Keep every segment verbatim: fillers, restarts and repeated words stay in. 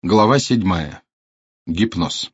Глава седьмая. Гипноз.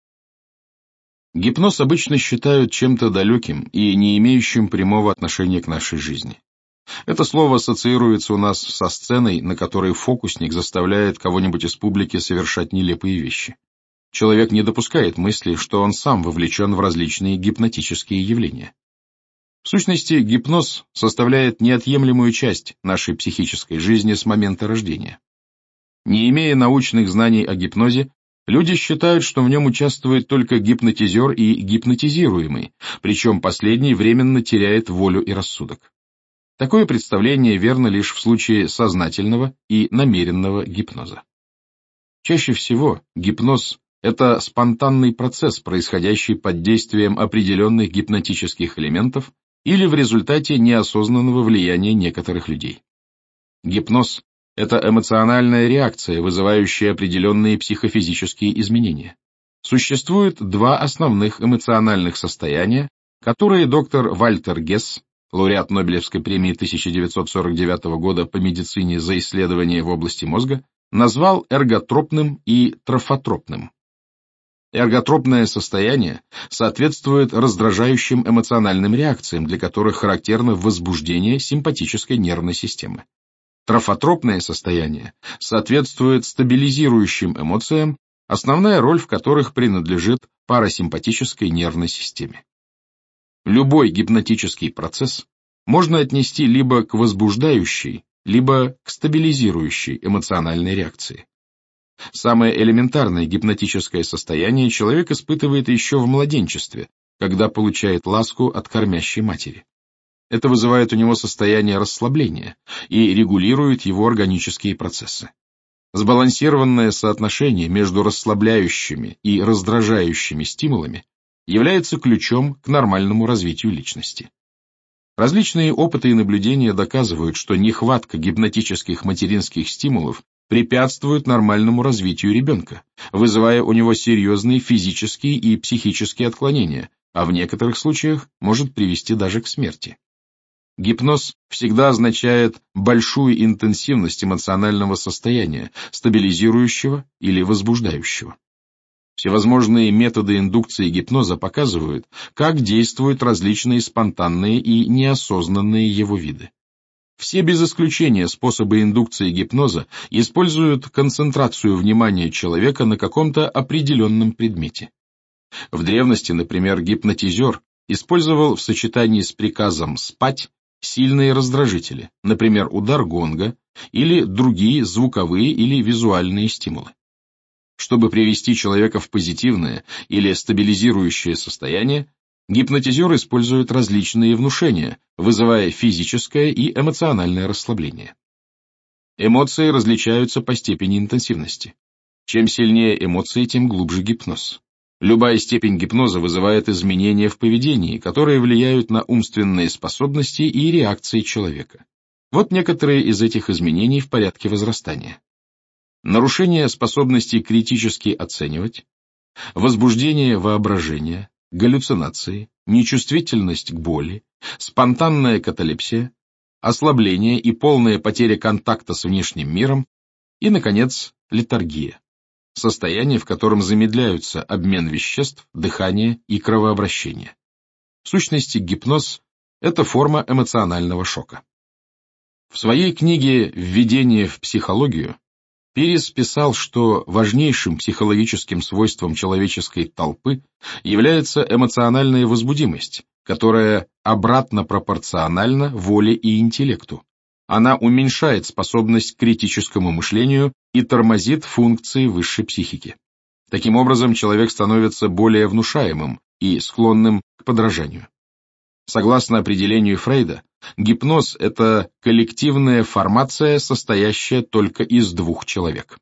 Гипноз обычно считают чем-то далеким и не имеющим прямого отношения к нашей жизни. Это слово ассоциируется у нас со сценой, на которой фокусник заставляет кого-нибудь из публики совершать нелепые вещи. Человек не допускает мысли, что он сам вовлечен в различные гипнотические явления. В сущности, гипноз составляет неотъемлемую часть нашей психической жизни с момента рождения. Не имея научных знаний о гипнозе, люди считают, что в нем участвует только гипнотизер и гипнотизируемый, причем последний временно теряет волю и рассудок. Такое представление верно лишь в случае сознательного и намеренного гипноза. Чаще всего гипноз – это спонтанный процесс, происходящий под действием определенных гипнотических элементов или в результате неосознанного влияния некоторых людей. Гипноз – это эмоциональная реакция, вызывающая определенные психофизические изменения. Существует два основных эмоциональных состояния, которые доктор Вальтер Гесс, лауреат Нобелевской премии тысяча девятьсот сорок девятого года по медицине за исследования в области мозга, назвал эрготропным и трофотропным. Эрготропное состояние соответствует раздражающим эмоциональным реакциям, для которых характерно возбуждение симпатической нервной системы. Трофотропное состояние соответствует стабилизирующим эмоциям, основная роль в которых принадлежит парасимпатической нервной системе. Любой гипнотический процесс можно отнести либо к возбуждающей, либо к стабилизирующей эмоциональной реакции. Самое элементарное гипнотическое состояние человек испытывает еще в младенчестве, когда получает ласку от кормящей матери. Это вызывает у него состояние расслабления и регулирует его органические процессы. Сбалансированное соотношение между расслабляющими и раздражающими стимулами является ключом к нормальному развитию личности. Различные опыты и наблюдения доказывают, что нехватка гипнотических материнских стимулов препятствует нормальному развитию ребенка, вызывая у него серьезные физические и психические отклонения, а в некоторых случаях может привести даже к смерти. Гипноз всегда означает большую интенсивность эмоционального состояния, стабилизирующего или возбуждающего. Всевозможные методы индукции гипноза показывают, как действуют различные спонтанные и неосознанные его виды. Все без исключения способы индукции гипноза используют концентрацию внимания человека на каком-то определенном предмете. В древности, например, гипнотизер использовал в сочетании с приказом «спать» сильные раздражители, например, удар гонга или другие звуковые или визуальные стимулы. Чтобы привести человека в позитивное или стабилизирующее состояние, гипнотизер использует различные внушения, вызывая физическое и эмоциональное расслабление. Эмоции различаются по степени интенсивности. Чем сильнее эмоции, тем глубже гипноз. Любая степень гипноза вызывает изменения в поведении, которые влияют на умственные способности и реакции человека. Вот некоторые из этих изменений в порядке возрастания. Нарушение способности критически оценивать, возбуждение воображения, галлюцинации, нечувствительность к боли, спонтанная каталепсия, ослабление и полная потеря контакта с внешним миром и, наконец, летаргия. Состояние, в котором замедляются обмен веществ, дыхание и кровообращение. В сущности, гипноз – это форма эмоционального шока. В своей книге «Введение в психологию» Пирес писал, что важнейшим психологическим свойством человеческой толпы является эмоциональная возбудимость, которая обратно пропорциональна воле и интеллекту. Она уменьшает способность к критическому мышлению и тормозит функции высшей психики. Таким образом, человек становится более внушаемым и склонным к подражанию. Согласно определению Фрейда, гипноз – это коллективная формация, состоящая только из двух человек.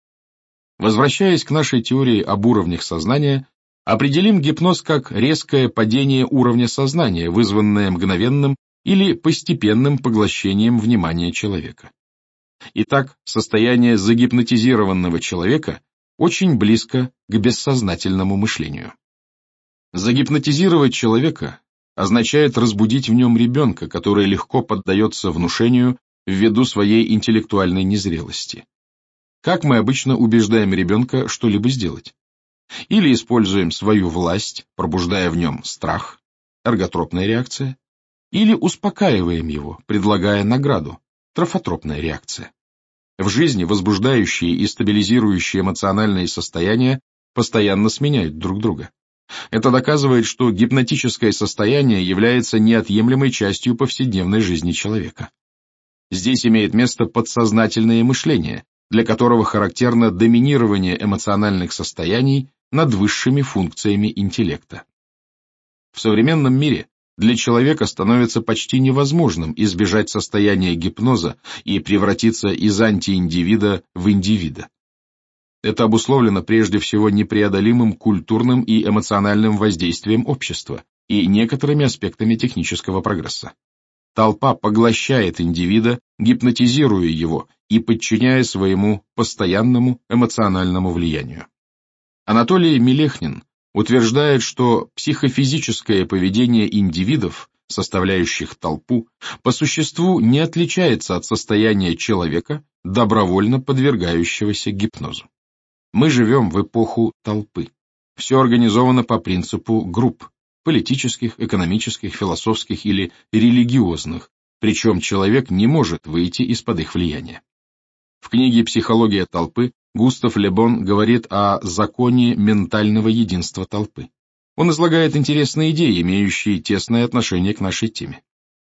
Возвращаясь к нашей теории об уровнях сознания, определим гипноз как резкое падение уровня сознания, вызванное мгновенным или постепенным поглощением внимания человека. Итак, состояние загипнотизированного человека очень близко к бессознательному мышлению. Загипнотизировать человека означает разбудить в нем ребенка, который легко поддается внушению ввиду своей интеллектуальной незрелости. Как мы обычно убеждаем ребенка что-либо сделать? Или используем свою власть, пробуждая в нем страх, эрготропная реакция, или успокаиваем его, предлагая награду, трофотропная реакция. В жизни возбуждающие и стабилизирующие эмоциональные состояния постоянно сменяют друг друга. Это доказывает, что гипнотическое состояние является неотъемлемой частью повседневной жизни человека. Здесь имеет место подсознательное мышление, для которого характерно доминирование эмоциональных состояний над высшими функциями интеллекта. В современном мире для человека становится почти невозможным избежать состояния гипноза и превратиться из антииндивида в индивида. Это обусловлено прежде всего непреодолимым культурным и эмоциональным воздействием общества и некоторыми аспектами технического прогресса. Толпа поглощает индивида, гипнотизируя его и подчиняя своему постоянному эмоциональному влиянию. Анатолий Мелехнин утверждает, что психофизическое поведение индивидов, составляющих толпу, по существу не отличается от состояния человека, добровольно подвергающегося гипнозу. Мы живем в эпоху толпы. Все организовано по принципу групп – политических, экономических, философских или религиозных, причем человек не может выйти из-под их влияния. В книге «Психология толпы» Густав Ле Бон говорит о законе ментального единства толпы. Он излагает интересные идеи, имеющие тесное отношение к нашей теме.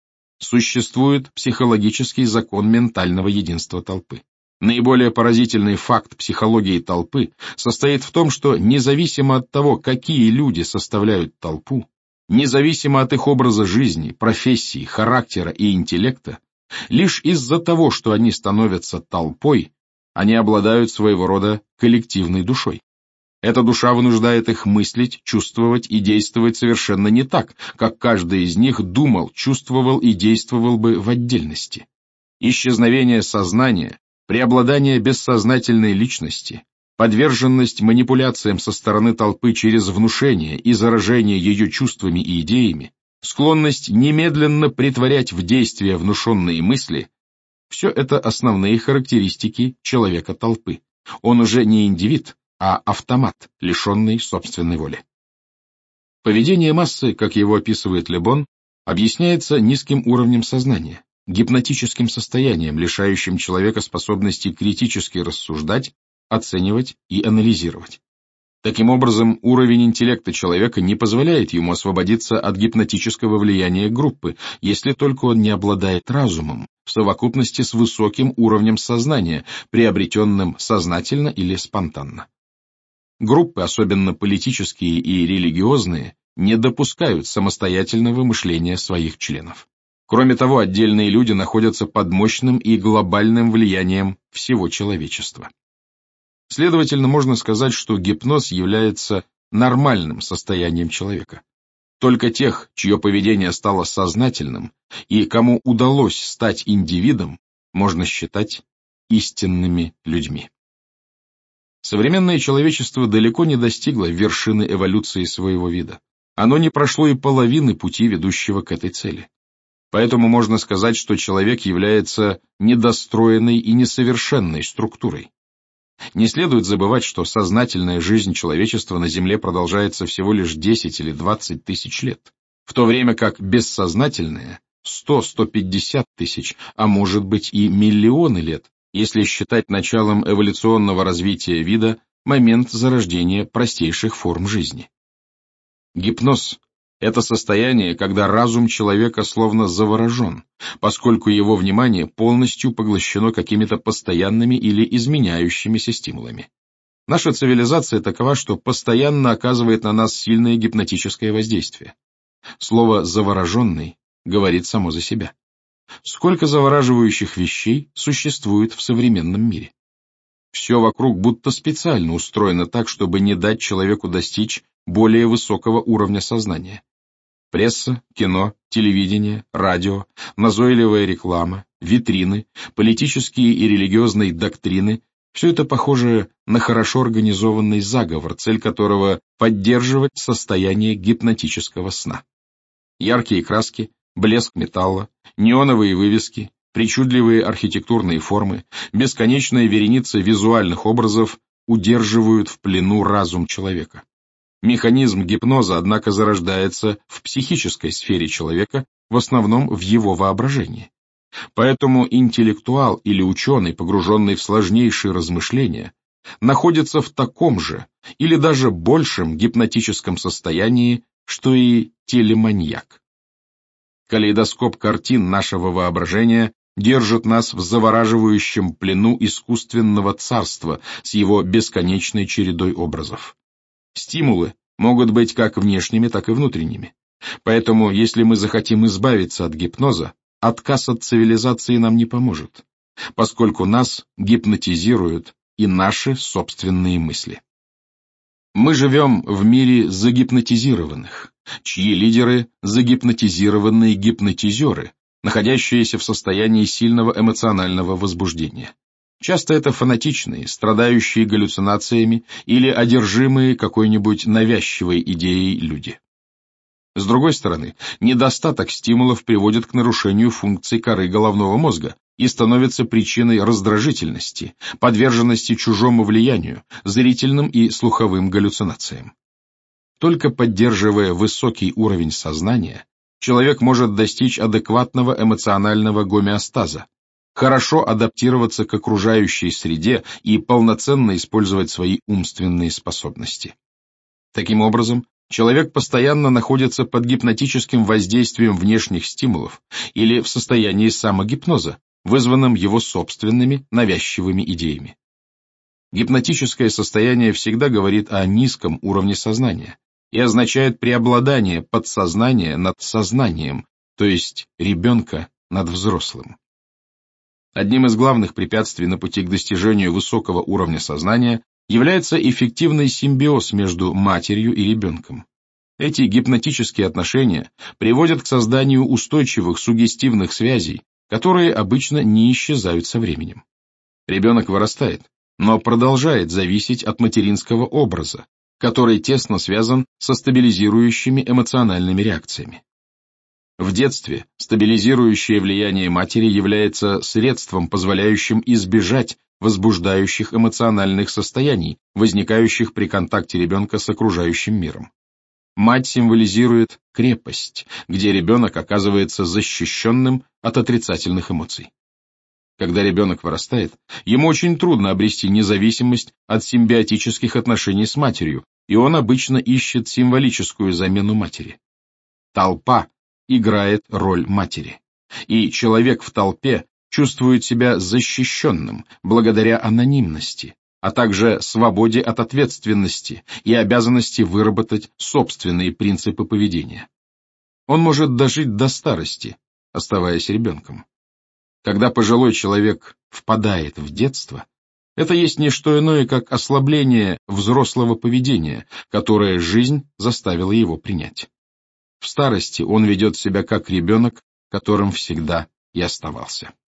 Существует психологический закон ментального единства толпы. Наиболее поразительный факт психологии толпы состоит в том, что независимо от того, какие люди составляют толпу, независимо от их образа жизни, профессии, характера и интеллекта, лишь из-за того, что они становятся толпой, они обладают своего рода коллективной душой. Эта душа вынуждает их мыслить, чувствовать и действовать совершенно не так, как каждый из них думал, чувствовал и действовал бы в отдельности. Исчезновение сознания, преобладание бессознательной личности, подверженность манипуляциям со стороны толпы через внушение и заражение ее чувствами и идеями, склонность немедленно претворять в действие внушенные мысли – все это основные характеристики человека-толпы. Он уже не индивид, а автомат, лишенный собственной воли. Поведение массы, как его описывает Ле Бон, объясняется низким уровнем сознания, гипнотическим состоянием, лишающим человека способности критически рассуждать, оценивать и анализировать. Таким образом, уровень интеллекта человека не позволяет ему освободиться от гипнотического влияния группы, если только он не обладает разумом, в совокупности с высоким уровнем сознания, приобретенным сознательно или спонтанно. Группы, особенно политические и религиозные, не допускают самостоятельного мышления своих членов. Кроме того, отдельные люди находятся под мощным и глобальным влиянием всего человечества. Следовательно, можно сказать, что гипноз является нормальным состоянием человека. Только тех, чье поведение стало сознательным, и кому удалось стать индивидом, можно считать истинными людьми. Современное человечество далеко не достигло вершины эволюции своего вида. Оно не прошло и половины пути, ведущего к этой цели. Поэтому можно сказать, что человек является недостроенной и несовершенной структурой. Не следует забывать, что сознательная жизнь человечества на Земле продолжается всего лишь десять или двадцать тысяч лет, в то время как бессознательная – сто — сто пятьдесят тысяч, а может быть и миллионы лет, если считать началом эволюционного развития вида момент зарождения простейших форм жизни. Гипноз – это состояние, когда разум человека словно заворожен, поскольку его внимание полностью поглощено какими-то постоянными или изменяющимися стимулами. Наша цивилизация такова, что постоянно оказывает на нас сильное гипнотическое воздействие. Слово «завороженный» говорит само за себя. Сколько завораживающих вещей существует в современном мире? Все вокруг будто специально устроено так, чтобы не дать человеку достичь более высокого уровня сознания. Пресса, кино, телевидение, радио, назойливая реклама, витрины, политические и религиозные доктрины – все это похоже на хорошо организованный заговор, цель которого – поддерживать состояние гипнотического сна. Яркие краски, блеск металла, неоновые вывески, Причудливые архитектурные формы, бесконечная вереница визуальных образов удерживают в плену разум человека. Механизм гипноза, однако, зарождается в психической сфере человека, в основном в его воображении. Поэтому интеллектуал или ученый, погруженный в сложнейшие размышления, находится в таком же или даже большем гипнотическом состоянии, что и телеманьяк. Калейдоскоп картин нашего воображения держит нас в завораживающем плену искусственного царства с его бесконечной чередой образов. Стимулы могут быть как внешними, так и внутренними. Поэтому, если мы захотим избавиться от гипноза, отказ от цивилизации нам не поможет, поскольку нас гипнотизируют и наши собственные мысли. Мы живем в мире загипнотизированных, чьи лидеры – загипнотизированные гипнотизеры, находящиеся в состоянии сильного эмоционального возбуждения. Часто это фанатичные, страдающие галлюцинациями или одержимые какой-нибудь навязчивой идеей люди. С другой стороны, недостаток стимулов приводит к нарушению функций коры головного мозга и становится причиной раздражительности, подверженности чужому влиянию, зрительным и слуховым галлюцинациям. Только поддерживая высокий уровень сознания, человек может достичь адекватного эмоционального гомеостаза, хорошо адаптироваться к окружающей среде и полноценно использовать свои умственные способности. Таким образом, человек постоянно находится под гипнотическим воздействием внешних стимулов или в состоянии самогипноза, вызванном его собственными навязчивыми идеями. Гипнотическое состояние всегда говорит о низком уровне сознания и означает преобладание подсознания над сознанием, то есть ребенка над взрослым. Одним из главных препятствий на пути к достижению высокого уровня сознания является эффективный симбиоз между матерью и ребенком. Эти гипнотические отношения приводят к созданию устойчивых суггестивных связей, которые обычно не исчезают со временем. Ребенок вырастает, но продолжает зависеть от материнского образа, который тесно связан со стабилизирующими эмоциональными реакциями. В детстве стабилизирующее влияние матери является средством, позволяющим избежать возбуждающих эмоциональных состояний, возникающих при контакте ребенка с окружающим миром. Мать символизирует крепость, где ребенок оказывается защищенным от отрицательных эмоций. Когда ребенок вырастает, ему очень трудно обрести независимость от симбиотических отношений с матерью, и он обычно ищет символическую замену матери. Толпа играет роль матери, и человек в толпе чувствует себя защищенным благодаря анонимности, а также свободе от ответственности и обязанности выработать собственные принципы поведения. Он может дожить до старости, оставаясь ребенком. Когда пожилой человек впадает в детство, это есть не что иное, как ослабление взрослого поведения, которое жизнь заставила его принять. В старости он ведет себя как ребенок, которым всегда и оставался.